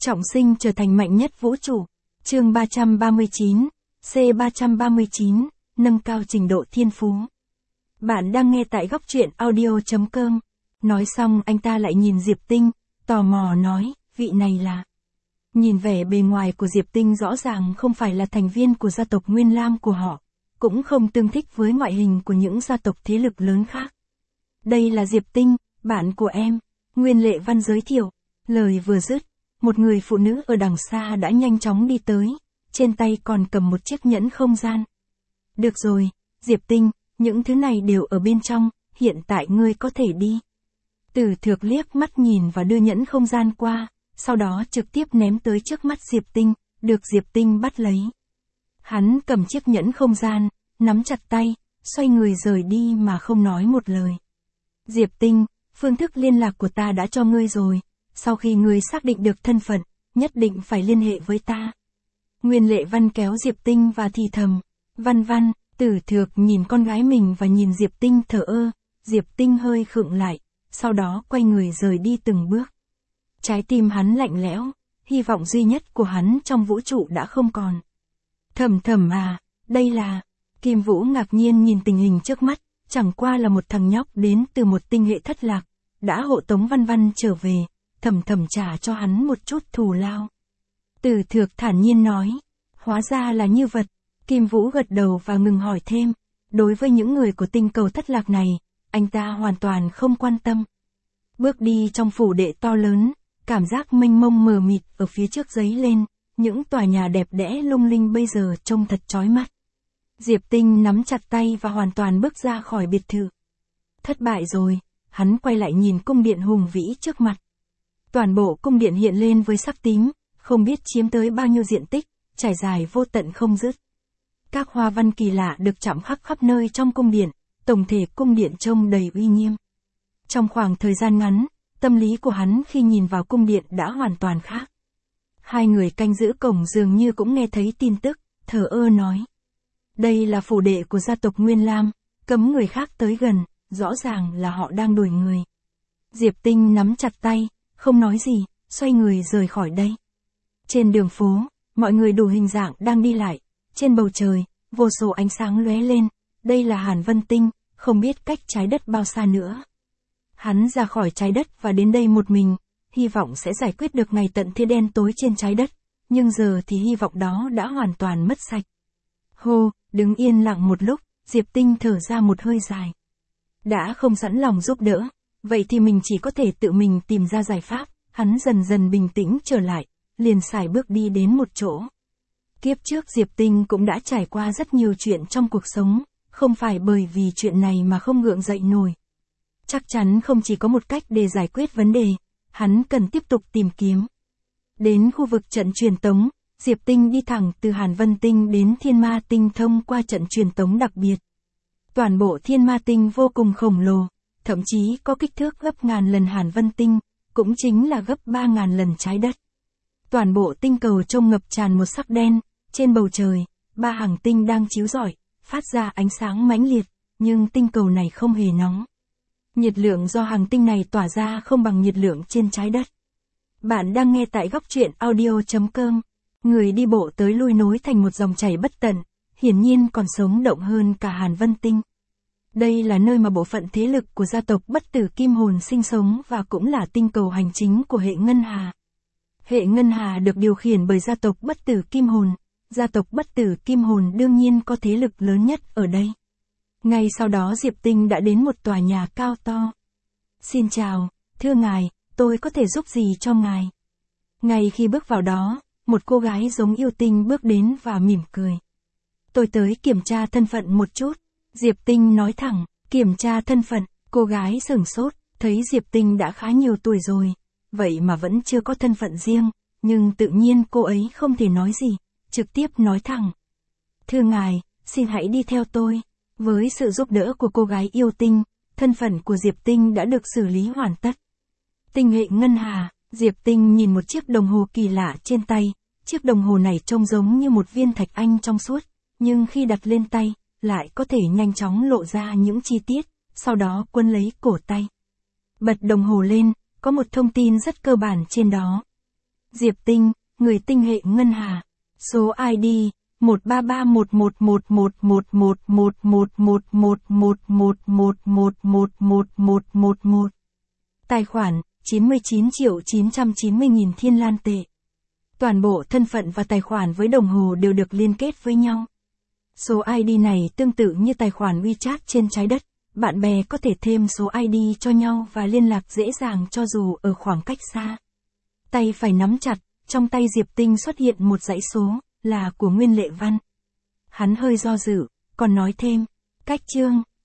Trọng sinh trở thành mạnh nhất vũ trụ. Chương 339, C339, nâng cao trình độ thiên phú. Bạn đang nghe tại góc truyện audio.com. Nói xong anh ta lại nhìn Diệp Tinh, tò mò nói, vị này là... Nhìn vẻ bề ngoài của Diệp Tinh rõ ràng không phải là thành viên của gia tộc Nguyên Lam của họ, cũng không tương thích với ngoại hình của những gia tộc thế lực lớn khác. Đây là Diệp Tinh, bạn của em, Nguyên Lệ Văn giới thiệu. Lời vừa dứt, một người phụ nữ ở đằng xa đã nhanh chóng đi tới, trên tay còn cầm một chiếc nhẫn không gian. Được rồi, Diệp Tinh, những thứ này đều ở bên trong, hiện tại ngươi có thể đi. Từ Thược liếc mắt nhìn và đưa nhẫn không gian qua, sau đó trực tiếp ném tới trước mắt Diệp Tinh, được Diệp Tinh bắt lấy. Hắn cầm chiếc nhẫn không gian, nắm chặt tay, xoay người rời đi mà không nói một lời. Diệp Tinh, phương thức liên lạc của ta đã cho ngươi rồi, sau khi ngươi xác định được thân phận, nhất định phải liên hệ với ta. Nguyên Lệ Văn kéo Diệp Tinh và thì thầm, Văn Văn. Từ Thược nhìn con gái mình và nhìn Diệp Tinh thờ ơ, Diệp Tinh hơi khựng lại, sau đó quay người rời đi từng bước. Trái tim hắn lạnh lẽo, hy vọng duy nhất của hắn trong vũ trụ đã không còn. Thầm thầm à, đây là... Kim Vũ ngạc nhiên nhìn tình hình trước mắt, chẳng qua là một thằng nhóc đến từ một tinh hệ thất lạc, đã hộ tống Văn Văn trở về, thầm thầm trả cho hắn một chút thù lao. Từ Thược thản nhiên nói, hóa ra là như vậy. Kim Vũ gật đầu và ngừng hỏi thêm, đối với những người của tinh cầu thất lạc này, anh ta hoàn toàn không quan tâm. Bước đi trong phủ đệ to lớn, cảm giác mênh mông mờ mịt ở phía trước dấy lên, những tòa nhà đẹp đẽ lung linh bây giờ trông thật chói mắt. Diệp Tinh nắm chặt tay và hoàn toàn bước ra khỏi biệt thự. Thất bại rồi, hắn quay lại nhìn cung điện hùng vĩ trước mặt. Toàn bộ cung điện hiện lên với sắc tím, không biết chiếm tới bao nhiêu diện tích, trải dài vô tận không dứt. Các hoa văn kỳ lạ được chạm khắc khắp nơi trong cung điện, tổng thể cung điện trông đầy uy nghiêm. Trong khoảng thời gian ngắn, tâm lý của hắn khi nhìn vào cung điện đã hoàn toàn khác. Hai người canh giữ cổng dường như cũng nghe thấy tin tức, thờ ơ nói. Đây là phủ đệ của gia tộc Nguyên Lam, cấm người khác tới gần, rõ ràng là họ đang đuổi người. Diệp Tinh nắm chặt tay, không nói gì, xoay người rời khỏi đây. Trên đường phố, mọi người đủ hình dạng đang đi lại. Trên bầu trời, vô số ánh sáng lóe lên, đây là Hàn Vân Tinh, không biết cách trái đất bao xa nữa. Hắn ra khỏi trái đất và đến đây một mình, hy vọng sẽ giải quyết được ngày tận thế đen tối trên trái đất, nhưng giờ thì hy vọng đó đã hoàn toàn mất sạch. Hô, đứng yên lặng một lúc, Diệp Tinh thở ra một hơi dài. Đã không sẵn lòng giúp đỡ, vậy thì mình chỉ có thể tự mình tìm ra giải pháp, hắn dần dần bình tĩnh trở lại, liền sải bước đi đến một chỗ. Kiếp trước Diệp Tinh cũng đã trải qua rất nhiều chuyện trong cuộc sống, không phải bởi vì chuyện này mà không gượng dậy nổi. Chắc chắn không chỉ có một cách để giải quyết vấn đề, hắn cần tiếp tục tìm kiếm. Đến khu vực trận truyền tống, Diệp Tinh đi thẳng từ Hàn Vân Tinh đến Thiên Ma Tinh thông qua trận truyền tống đặc biệt. Toàn bộ Thiên Ma Tinh vô cùng khổng lồ, thậm chí có kích thước gấp ngàn lần Hàn Vân Tinh, cũng chính là gấp 3.000 lần trái đất. Toàn bộ tinh cầu trông ngập tràn một sắc đen. Trên bầu trời, 3 hành tinh đang chiếu rọi, phát ra ánh sáng mãnh liệt, nhưng tinh cầu này không hề nóng. Nhiệt lượng do hành tinh này tỏa ra không bằng nhiệt lượng trên trái đất. Bạn đang nghe tại góc truyện audio.com. Người đi bộ tới lui nối thành một dòng chảy bất tận, hiển nhiên còn sống động hơn cả Hàn Vân Tinh. Đây là nơi mà bộ phận thế lực của gia tộc Bất Tử Kim Hồn sinh sống và cũng là tinh cầu hành chính của hệ Ngân Hà. Hệ Ngân Hà được điều khiển bởi gia tộc Bất Tử Kim Hồn. Gia tộc Bất Tử Kim Hồn đương nhiên có thế lực lớn nhất ở đây. Ngay sau đó Diệp Tinh đã đến một tòa nhà cao to. Xin chào, thưa ngài, tôi có thể giúp gì cho ngài? Ngay khi bước vào đó, một cô gái giống yêu tinh bước đến và mỉm cười. Tôi tới kiểm tra thân phận một chút. Diệp Tinh nói thẳng, kiểm tra thân phận, cô gái sửng sốt, thấy Diệp Tinh đã khá nhiều tuổi rồi, vậy mà vẫn chưa có thân phận riêng, nhưng tự nhiên cô ấy không thể nói gì. Trực tiếp nói thẳng. Thưa ngài, xin hãy đi theo tôi. Với sự giúp đỡ của cô gái yêu tinh, thân phận của Diệp Tinh đã được xử lý hoàn tất. Tinh hệ Ngân Hà, Diệp Tinh nhìn một chiếc đồng hồ kỳ lạ trên tay. Chiếc đồng hồ này trông giống như một viên thạch anh trong suốt, nhưng khi đặt lên tay, lại có thể nhanh chóng lộ ra những chi tiết, sau đó quấn lấy cổ tay. Bật đồng hồ lên, có một thông tin rất cơ bản trên đó. Diệp Tinh, người tinh hệ ngân hà. Số ID 13311111111111111111. Tài khoản 99.990.000 Thiên Lan tệ. Toàn bộ thân phận và tài khoản với đồng hồ đều được liên kết với nhau. Số ID này tương tự như tài khoản WeChat trên trái đất. Bạn bè có thể thêm số ID cho nhau và liên lạc dễ dàng cho dù ở khoảng cách xa. Tay phải nắm chặt, trong tay Diệp Tinh xuất hiện một dãy số, là của Nguyên Lệ Văn. Hắn hơi do dự, còn nói thêm, cách chương,